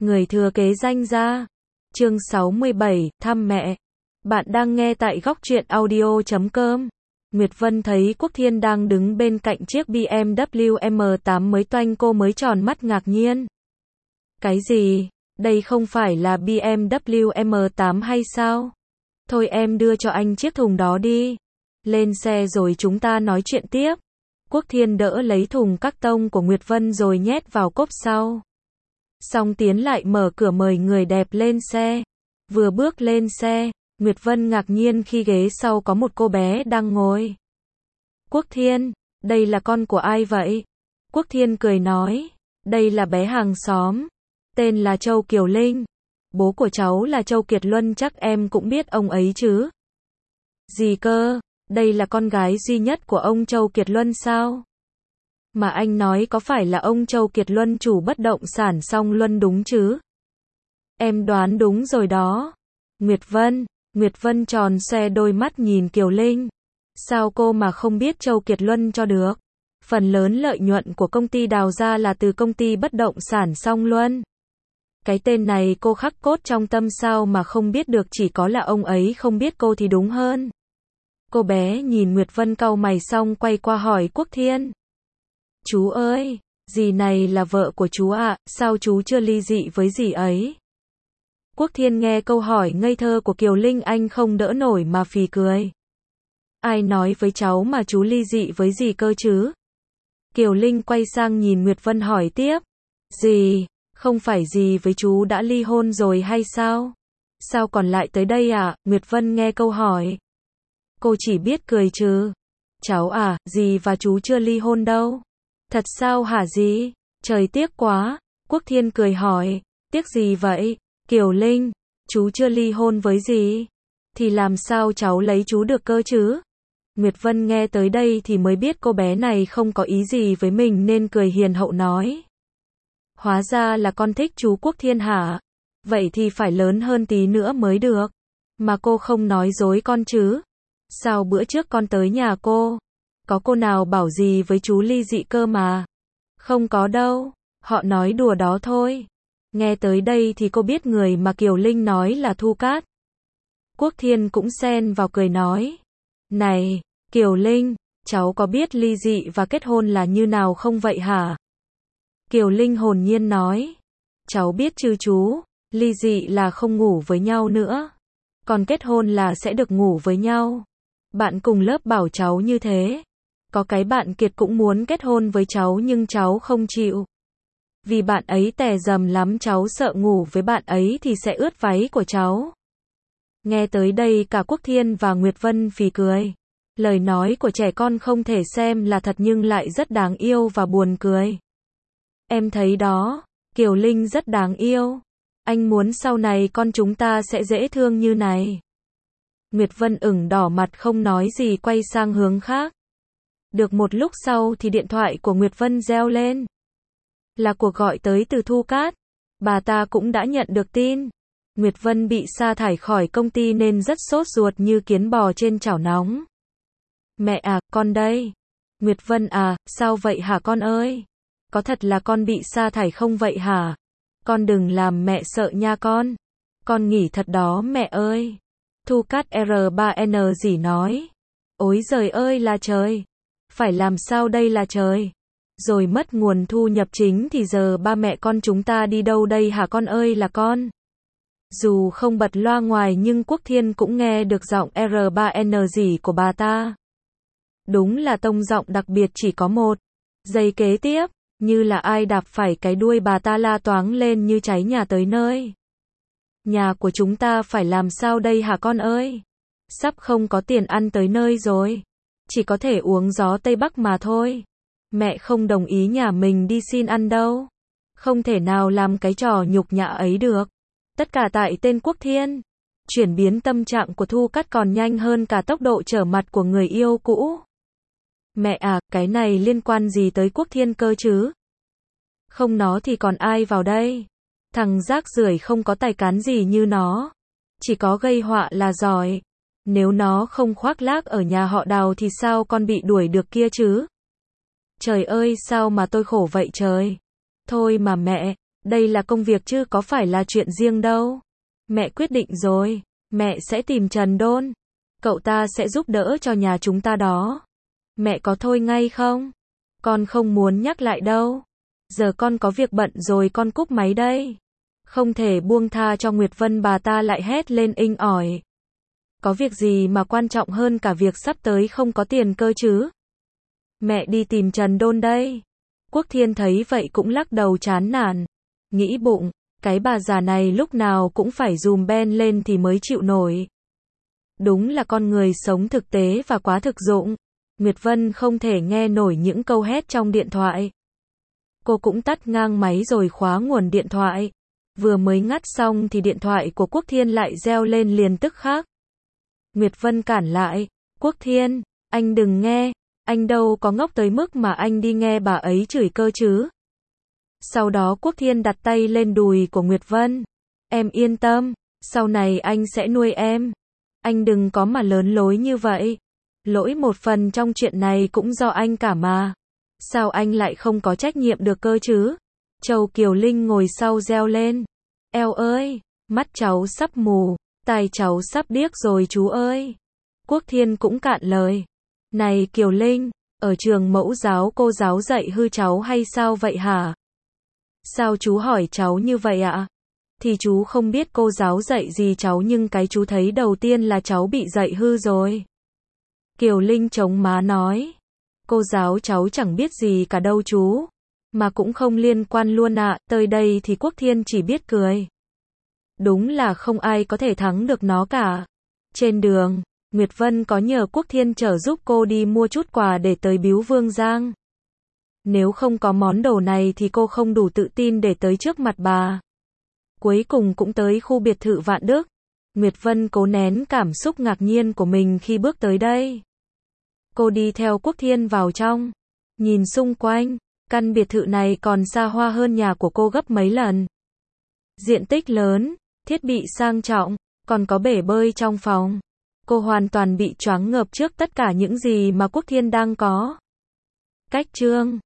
Người thừa kế danh gia. Chương 67, thăm mẹ. Bạn đang nghe tại góc truyện audio.com. Nguyệt Vân thấy Quốc Thiên đang đứng bên cạnh chiếc BMW M8 mới toanh, cô mới tròn mắt ngạc nhiên. Cái gì? Đây không phải là BMW M8 hay sao? Thôi em đưa cho anh chiếc thùng đó đi. Lên xe rồi chúng ta nói chuyện tiếp. Quốc Thiên đỡ lấy thùng các tông của Nguyệt Vân rồi nhét vào cốp sau. Xong tiến lại mở cửa mời người đẹp lên xe. Vừa bước lên xe, Nguyệt Vân ngạc nhiên khi ghế sau có một cô bé đang ngồi. Quốc Thiên, đây là con của ai vậy? Quốc Thiên cười nói, đây là bé hàng xóm. Tên là Châu Kiều Linh. Bố của cháu là Châu Kiệt Luân, chắc em cũng biết ông ấy chứ? Gì cơ? Đây là con gái duy nhất của ông Châu Kiệt Luân sao? Mà anh nói có phải là ông Châu Kiệt Luân chủ bất động sản Song Luân đúng chứ? Em đoán đúng rồi đó. Nguyệt Vân tròn xoe đôi mắt nhìn Kiều Linh. Sao cô mà không biết Châu Kiệt Luân cho được? Phần lớn lợi nhuận của công ty đào ra là từ công ty bất động sản Song Luân. Cái tên này cô khắc cốt trong tâm, sao mà không biết được, chỉ có là ông ấy không biết cô thì đúng hơn. Cô bé nhìn Nguyệt Vân cau mày xong quay qua hỏi Quốc Thiên. Chú ơi, dì này là vợ của chú ạ, sao chú chưa ly dị với dì ấy? Quốc Thiên nghe câu hỏi ngây thơ của Kiều Linh anh không đỡ nổi mà phì cười. Ai nói với cháu mà chú ly dị với dì cơ chứ? Kiều Linh quay sang nhìn Nguyệt Vân hỏi tiếp. Dì, không phải dì với chú đã ly hôn rồi hay sao? Sao còn lại tới đây à? Nguyệt Vân nghe câu hỏi. Cô chỉ biết cười chứ. Cháu à, dì và chú chưa ly hôn đâu. Thật sao hả dì? Trời tiếc quá. Quốc Thiên cười hỏi. Tiếc gì vậy? Kiều Linh, chú chưa ly hôn với dì. Thì làm sao cháu lấy chú được cơ chứ? Nguyệt Vân nghe tới đây thì mới biết cô bé này không có ý gì với mình nên cười hiền hậu nói. Hóa ra là con thích chú Quốc Thiên hả? Vậy thì phải lớn hơn tí nữa mới được. Mà cô không nói dối con chứ? Sao bữa trước con tới nhà cô? Có cô nào bảo gì với chú ly dị cơ mà? Không có đâu, họ nói đùa đó thôi. Nghe tới đây thì cô biết người mà Kiều Linh nói là Thu Cát. Quốc Thiên cũng xen vào cười nói. Này, Kiều Linh, cháu có biết ly dị và kết hôn là như nào không vậy hả? Kiều Linh hồn nhiên nói. Cháu biết chứ chú, ly dị là không ngủ với nhau nữa. Còn kết hôn là sẽ được ngủ với nhau. Bạn cùng lớp bảo cháu như thế. Có cái bạn Kiệt cũng muốn kết hôn với cháu nhưng cháu không chịu. Vì bạn ấy tè dầm lắm, cháu sợ ngủ với bạn ấy thì sẽ ướt váy của cháu. Nghe tới đây cả Quốc Thiên và Nguyệt Vân phì cười. Lời nói của trẻ con không thể xem là thật nhưng lại rất đáng yêu và buồn cười. Em thấy đó, Kiều Linh rất đáng yêu. Anh muốn sau này con chúng ta sẽ dễ thương như này. Nguyệt Vân ửng đỏ mặt không nói gì, quay sang hướng khác. Được một lúc sau thì điện thoại của Nguyệt Vân reo lên. Là cuộc gọi tới từ Thu Cát. Bà ta cũng đã nhận được tin. Nguyệt Vân bị sa thải khỏi công ty nên rất sốt ruột như kiến bò trên chảo nóng. Mẹ à, con đây. Nguyệt Vân à, sao vậy hả con ơi? Có thật là con bị sa thải không vậy hả? Con đừng làm mẹ sợ nha con. Con nghỉ thật đó mẹ ơi. Thu Cát R3N gì nói. Ôi giời ơi là trời. Phải làm sao đây là trời. Rồi mất nguồn thu nhập chính thì giờ ba mẹ con chúng ta đi đâu đây hả con ơi là con. Dù không bật loa ngoài nhưng Quốc Thiên cũng nghe được giọng R3N gì của bà ta. Đúng là tông giọng đặc biệt, chỉ có một. Giây kế tiếp, như là ai đạp phải cái đuôi, bà ta la toáng lên như cháy nhà tới nơi. Nhà của chúng ta phải làm sao đây hả con ơi? Sắp không có tiền ăn tới nơi rồi. Chỉ có thể uống gió Tây Bắc mà thôi. Mẹ không đồng ý nhà mình đi xin ăn đâu. Không thể nào làm cái trò nhục nhã ấy được. Tất cả tại tên Quốc Thiên. Chuyển biến tâm trạng của Thu Cát còn nhanh hơn cả tốc độ trở mặt của người yêu cũ. Mẹ à, cái này liên quan gì tới Quốc Thiên cơ chứ? Không nó thì còn ai vào đây? Thằng rác rưởi không có tài cán gì như nó. Chỉ có gây họa là giỏi. Nếu nó không khoác lác ở nhà họ Đào thì sao con bị đuổi được kia chứ? Trời ơi sao mà tôi khổ vậy trời. Thôi mà mẹ, Đây là công việc chứ có phải là chuyện riêng đâu. Mẹ quyết định rồi, mẹ sẽ tìm Trần Đôn. Cậu ta sẽ giúp đỡ cho nhà chúng ta đó. Mẹ có thôi ngay không? Con không muốn nhắc lại đâu. Giờ con có việc bận rồi, con cúp máy đây. Không thể buông tha cho Nguyệt Vân, bà ta lại hét lên inh ỏi. Có việc gì mà quan trọng hơn cả việc sắp tới không có tiền cơ chứ? Mẹ đi tìm Trần Đôn đây. Quốc Thiên thấy vậy cũng lắc đầu chán nản. Nghĩ bụng, cái bà già này lúc nào cũng phải dùm ben lên thì mới chịu nổi. Đúng là con người sống thực tế và quá thực dụng. Nguyệt Vân không thể nghe nổi những câu hét trong điện thoại. Cô cũng tắt ngang máy rồi khóa nguồn điện thoại. Vừa mới ngắt xong thì điện thoại của Quốc Thiên lại reo lên liền tức khắc. Nguyệt Vân cản lại. Quốc Thiên, anh đừng nghe. Anh đâu có ngốc tới mức mà anh đi nghe bà ấy chửi cơ chứ. Sau đó Quốc Thiên đặt tay lên đùi của Nguyệt Vân. Em yên tâm, sau này anh sẽ nuôi em. Anh đừng có mà lớn lối như vậy. Lỗi một phần trong chuyện này cũng do anh cả mà. Sao anh lại không có trách nhiệm được cơ chứ? Châu Kiều Linh ngồi sau reo lên. Eo ơi, mắt cháu sắp mù, tai cháu sắp điếc rồi chú ơi. Quốc Thiên cũng cạn lời. Này Kiều Linh, ở trường mẫu giáo cô giáo dạy hư cháu hay sao vậy hả? Sao chú hỏi cháu như vậy ạ? Thì chú không biết cô giáo dạy gì cháu, nhưng cái chú thấy đầu tiên là cháu bị dạy hư rồi. Kiều Linh chống má nói. Cô giáo cháu chẳng biết gì cả đâu chú. Mà cũng không liên quan luôn ạ. Tới đây thì Quốc Thiên chỉ biết cười. Đúng là không ai có thể thắng được nó cả. Trên đường, Nguyệt Vân có nhờ Quốc Thiên chở giúp cô đi mua chút quà để tới biếu Vương Giang. Nếu không có món đồ này thì cô không đủ tự tin để tới trước mặt bà. Cuối cùng cũng tới khu biệt thự Vạn Đức. Nguyệt Vân cố nén cảm xúc ngạc nhiên của mình khi bước tới đây. Cô đi theo Quốc Thiên vào trong. Nhìn xung quanh, căn biệt thự này còn xa hoa hơn nhà của cô gấp mấy lần. Diện tích lớn, thiết bị sang trọng, còn có bể bơi trong phòng. Cô hoàn toàn bị choáng ngợp trước tất cả những gì mà Quốc Thiên đang có. Cách chương